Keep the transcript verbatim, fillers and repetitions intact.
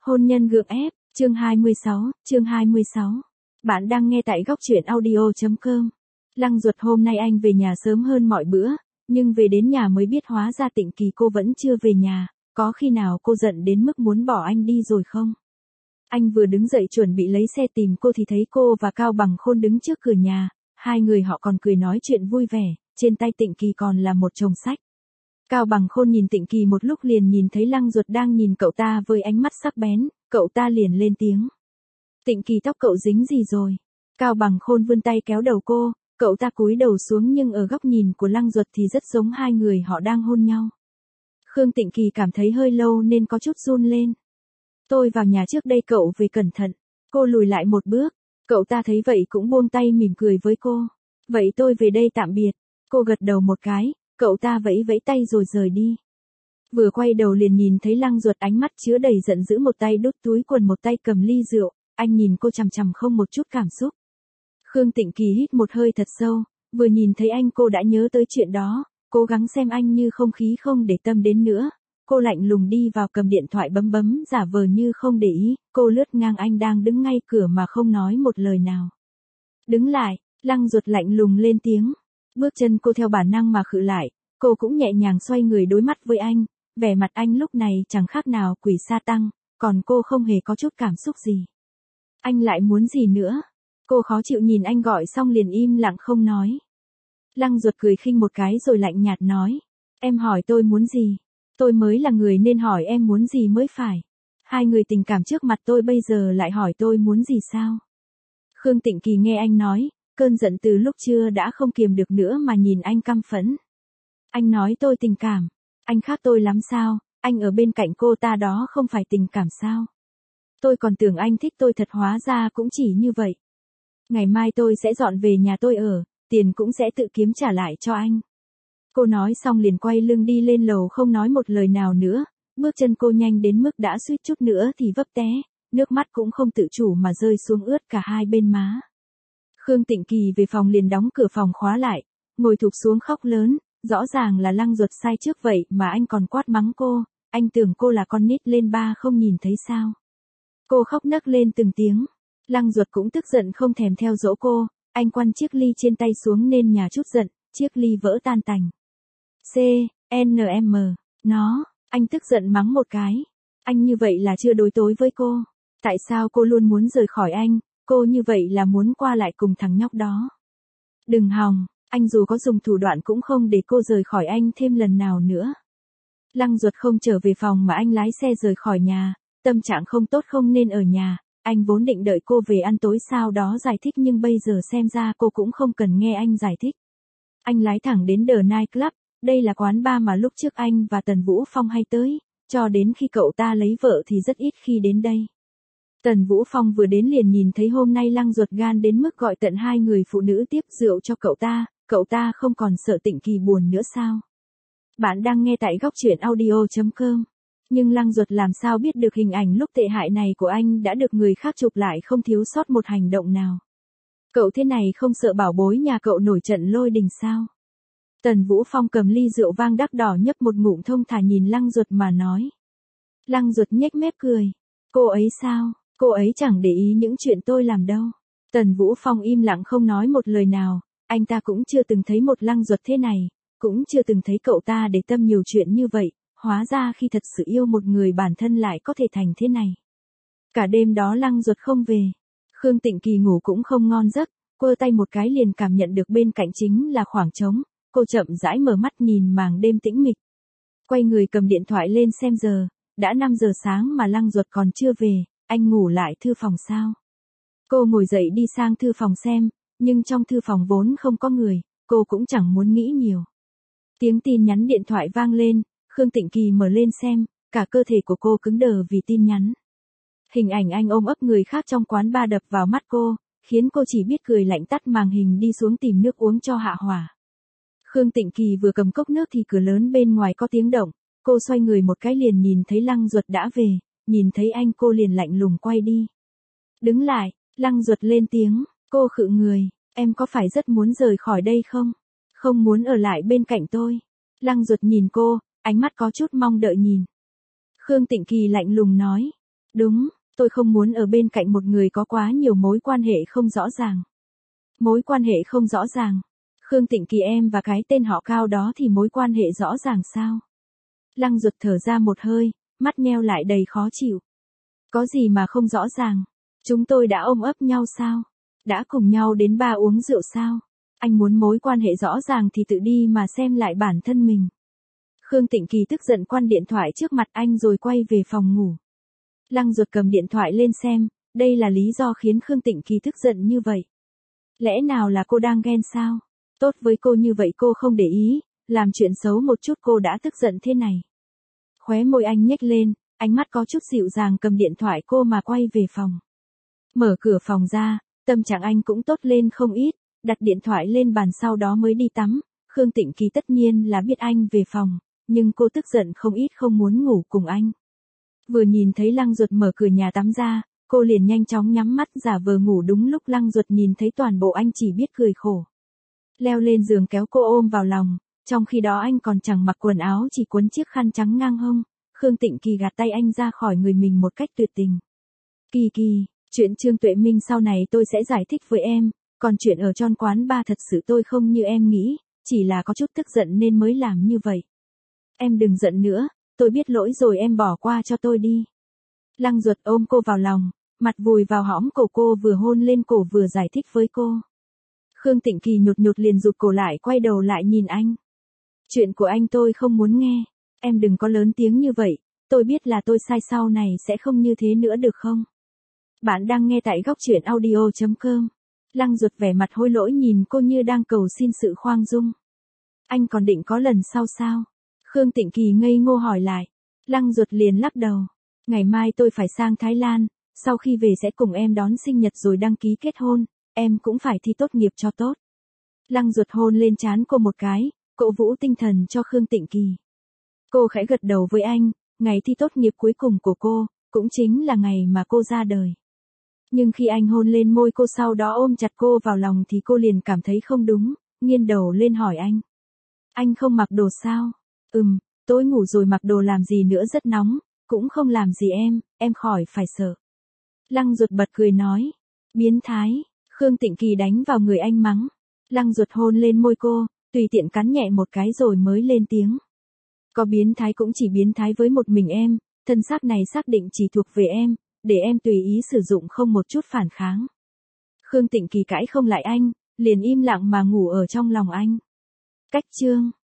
Hôn nhân gượng ép, chương hai mươi sáu, chương hai mươi sáu. Bạn đang nghe tại góc truyện audio chấm com. Lăng Duật hôm nay anh về nhà sớm hơn mọi bữa, nhưng về đến nhà mới biết hóa ra Tịnh Kỳ cô vẫn chưa về nhà, có khi nào cô giận đến mức muốn bỏ anh đi rồi không? Anh vừa đứng dậy chuẩn bị lấy xe tìm cô thì thấy cô và Cao Bằng Khôn đứng trước cửa nhà, hai người họ còn cười nói chuyện vui vẻ, trên tay Tịnh Kỳ còn là một chồng sách. Cao Bằng Khôn nhìn Tịnh Kỳ một lúc liền nhìn thấy Lăng Duật đang nhìn cậu ta với ánh mắt sắc bén, cậu ta liền lên tiếng. Tịnh Kỳ, tóc cậu dính gì rồi? Cao Bằng Khôn vươn tay kéo đầu cô, cậu ta cúi đầu xuống nhưng ở góc nhìn của Lăng Duật thì rất giống hai người họ đang hôn nhau. Khương Tịnh Kỳ cảm thấy hơi lâu nên có chút run lên. Tôi vào nhà trước đây, cậu về cẩn thận. Cô lùi lại một bước, cậu ta thấy vậy cũng buông tay mỉm cười với cô. Vậy tôi về đây tạm biệt. Cô gật đầu một cái, cậu ta vẫy vẫy tay rồi rời đi. Vừa quay đầu liền nhìn thấy Lăng Duật ánh mắt chứa đầy giận dữ, một tay đút túi quần một tay cầm ly rượu, anh nhìn cô chằm chằm không một chút cảm xúc. Khương Tịnh Kỳ hít một hơi thật sâu, vừa nhìn thấy anh cô đã nhớ tới chuyện đó, cố gắng xem anh như không khí không để tâm đến nữa. Cô lạnh lùng đi vào cầm điện thoại bấm bấm giả vờ như không để ý, cô lướt ngang anh đang đứng ngay cửa mà không nói một lời nào. Đứng lại, Lăng Duật lạnh lùng lên tiếng. Bước chân cô theo bản năng mà khựng lại, cô cũng nhẹ nhàng xoay người đối mắt với anh, vẻ mặt anh lúc này chẳng khác nào quỷ sa tăng, còn cô không hề có chút cảm xúc gì. Anh lại muốn gì nữa? Cô khó chịu nhìn anh gọi xong liền im lặng không nói. Lăng Duật cười khinh một cái rồi lạnh nhạt nói, em hỏi tôi muốn gì? Tôi mới là người nên hỏi em muốn gì mới phải. Hai người tình cảm trước mặt tôi bây giờ lại hỏi tôi muốn gì sao? Khương Tịnh Kỳ nghe anh nói, cơn giận từ lúc trưa đã không kiềm được nữa mà nhìn anh căm phẫn. Anh nói tôi tình cảm, anh khác tôi lắm sao? Anh ở bên cạnh cô ta đó không phải tình cảm sao? Tôi còn tưởng anh thích tôi thật, hóa ra cũng chỉ như vậy. Ngày mai tôi sẽ dọn về nhà tôi ở, tiền cũng sẽ tự kiếm trả lại cho anh. Cô nói xong liền quay lưng đi lên lầu không nói một lời nào nữa, bước chân cô nhanh đến mức đã suýt chút nữa thì vấp té, nước mắt cũng không tự chủ mà rơi xuống ướt cả hai bên má. Khương Tịnh Kỳ về phòng liền đóng cửa phòng khóa lại, ngồi thụp xuống khóc lớn, rõ ràng là Lăng Duật sai trước vậy mà anh còn quát mắng cô, anh tưởng cô là con nít lên ba không nhìn thấy sao. Cô khóc nấc lên từng tiếng, Lăng Duật cũng tức giận không thèm theo dỗ cô, anh quăng chiếc ly trên tay xuống nên nhà chút giận, chiếc ly vỡ tan tành. C, N M, nó, anh tức giận mắng một cái, anh như vậy là chưa đối tối với cô, tại sao cô luôn muốn rời khỏi anh, cô như vậy là muốn qua lại cùng thằng nhóc đó. Đừng hòng, anh dù có dùng thủ đoạn cũng không để cô rời khỏi anh thêm lần nào nữa. Lăng Duật không trở về phòng mà anh lái xe rời khỏi nhà, tâm trạng không tốt không nên ở nhà, anh vốn định đợi cô về ăn tối sau đó giải thích nhưng bây giờ xem ra cô cũng không cần nghe anh giải thích. Anh lái thẳng đến The Night Club, đây là quán bar mà lúc trước anh và Tần Vũ Phong hay tới, cho đến khi cậu ta lấy vợ thì rất ít khi đến đây. Tần Vũ Phong vừa đến liền nhìn thấy hôm nay Lăng Duật gan đến mức gọi tận hai người phụ nữ tiếp rượu cho cậu ta, cậu ta không còn sợ Tịnh Kỳ buồn nữa sao? Bạn đang nghe tại góc truyện audio chấm com. Nhưng Lăng Duật làm sao biết được hình ảnh lúc tệ hại này của anh đã được người khác chụp lại không thiếu sót một hành động nào. Cậu thế này không sợ bảo bối nhà cậu nổi trận lôi đình sao? Tần Vũ Phong cầm ly rượu vang đắt đỏ nhấp một ngụm thông thả nhìn Lăng Duật mà nói. Lăng Duật nhếch mép cười. Cô ấy sao? Cô ấy chẳng để ý những chuyện tôi làm đâu. Tần Vũ Phong im lặng không nói một lời nào, anh ta cũng chưa từng thấy một Lăng Duật thế này, cũng chưa từng thấy cậu ta để tâm nhiều chuyện như vậy, hóa ra khi thật sự yêu một người bản thân lại có thể thành thế này. Cả đêm đó Lăng Duật không về, Khương Tịnh Kỳ ngủ cũng không ngon giấc, quơ tay một cái liền cảm nhận được bên cạnh chính là khoảng trống, cô chậm rãi mở mắt nhìn màng đêm tĩnh mịch. Quay người cầm điện thoại lên xem giờ, đã năm giờ sáng mà Lăng Duật còn chưa về, anh ngủ lại thư phòng sao? Cô ngồi dậy đi sang thư phòng xem, nhưng trong thư phòng vốn không có người, cô cũng chẳng muốn nghĩ nhiều. Tiếng tin nhắn điện thoại vang lên, Khương Tịnh Kỳ mở lên xem, cả cơ thể của cô cứng đờ vì tin nhắn. Hình ảnh anh ôm ấp người khác trong quán bar đập vào mắt cô, khiến cô chỉ biết cười lạnh tắt màn hình đi xuống tìm nước uống cho hạ hỏa. Khương Tịnh Kỳ vừa cầm cốc nước thì cửa lớn bên ngoài có tiếng động, cô xoay người một cái liền nhìn thấy Lăng Duật đã về, nhìn thấy anh cô liền lạnh lùng quay đi. Đứng lại, Lăng Duật lên tiếng, cô khựng người, em có phải rất muốn rời khỏi đây không? Không muốn ở lại bên cạnh tôi. Lăng Duật nhìn cô, ánh mắt có chút mong đợi nhìn. Khương Tịnh Kỳ lạnh lùng nói, Đúng, tôi không muốn ở bên cạnh một người có quá nhiều mối quan hệ không rõ ràng. Mối quan hệ không rõ ràng. Khương Tịnh Kỳ em và cái tên họ Cao đó thì mối quan hệ rõ ràng sao? Lăng Duật thở ra một hơi, mắt nheo lại đầy khó chịu. Có gì mà không rõ ràng? Chúng tôi đã ôm ấp nhau sao? Đã cùng nhau đến bar uống rượu sao? Anh muốn mối quan hệ rõ ràng thì tự đi mà xem lại bản thân mình. Khương Tịnh Kỳ tức giận quăng điện thoại trước mặt anh rồi quay về phòng ngủ. Lăng Duật cầm điện thoại lên xem, đây là lý do khiến Khương Tịnh Kỳ tức giận như vậy. Lẽ nào là cô đang ghen sao? Tốt với cô như vậy cô không để ý, làm chuyện xấu một chút cô đã tức giận thế này. Khóe môi anh nhếch lên, ánh mắt có chút dịu dàng cầm điện thoại cô mà quay về phòng. Mở cửa phòng ra, tâm trạng anh cũng tốt lên không ít, đặt điện thoại lên bàn sau đó mới đi tắm. Khương Tịnh Kỳ tất nhiên là biết anh về phòng, nhưng cô tức giận không ít không muốn ngủ cùng anh. Vừa nhìn thấy Lăng Duật mở cửa nhà tắm ra, cô liền nhanh chóng nhắm mắt giả vờ ngủ. Đúng lúc Lăng Duật nhìn thấy toàn bộ anh chỉ biết cười khổ. Leo lên giường kéo cô ôm vào lòng, trong khi đó anh còn chẳng mặc quần áo chỉ quấn chiếc khăn trắng ngang hông. Khương Tịnh Kỳ gạt tay anh ra khỏi người mình một cách tuyệt tình. Kỳ Kỳ, chuyện Trương Tuệ Minh sau này tôi sẽ giải thích với em, còn chuyện ở trong quán bar thật sự tôi không như em nghĩ, chỉ là có chút tức giận nên mới làm như vậy. Em đừng giận nữa, tôi biết lỗi rồi em bỏ qua cho tôi đi. Lăng Duật ôm cô vào lòng, mặt vùi vào hõm cổ cô vừa hôn lên cổ vừa giải thích với cô. Khương Tịnh Kỳ nhột nhột liền rụt cổ lại quay đầu lại nhìn anh. Chuyện của anh tôi không muốn nghe, em đừng có lớn tiếng như vậy, tôi biết là tôi sai sau này sẽ không như thế nữa được không? Bạn đang nghe tại góc truyện audio chấm com. Lăng Duật vẻ mặt hối lỗi nhìn cô như đang cầu xin sự khoan dung. Anh còn định có lần sau sao? Khương Tịnh Kỳ ngây ngô hỏi lại. Lăng Duật liền lắc đầu. Ngày mai tôi phải sang Thái Lan, sau khi về sẽ cùng em đón sinh nhật rồi đăng ký kết hôn, em cũng phải thi tốt nghiệp cho tốt. Lăng Duật hôn lên trán cô một cái, cổ vũ tinh thần cho Khương Tịnh Kỳ. Cô khẽ gật đầu với anh, ngày thi tốt nghiệp cuối cùng của cô, cũng chính là ngày mà cô ra đời. Nhưng khi anh hôn lên môi cô sau đó ôm chặt cô vào lòng thì cô liền cảm thấy không đúng, nghiêng đầu lên hỏi anh. Anh không mặc đồ sao? Ừm, tối ngủ rồi mặc đồ làm gì nữa rất nóng, cũng không làm gì em, em khỏi phải sợ. Lăng Duật bật cười nói. Biến thái, Khương Tịnh Kỳ đánh vào người anh mắng. Lăng Duật hôn lên môi cô, tùy tiện cắn nhẹ một cái rồi mới lên tiếng. Có biến thái cũng chỉ biến thái với một mình em, thân xác này xác định chỉ thuộc về em, để em tùy ý sử dụng không một chút phản kháng. Khương Tịnh Kỳ cãi không lại anh, liền im lặng mà ngủ ở trong lòng anh. Cách chương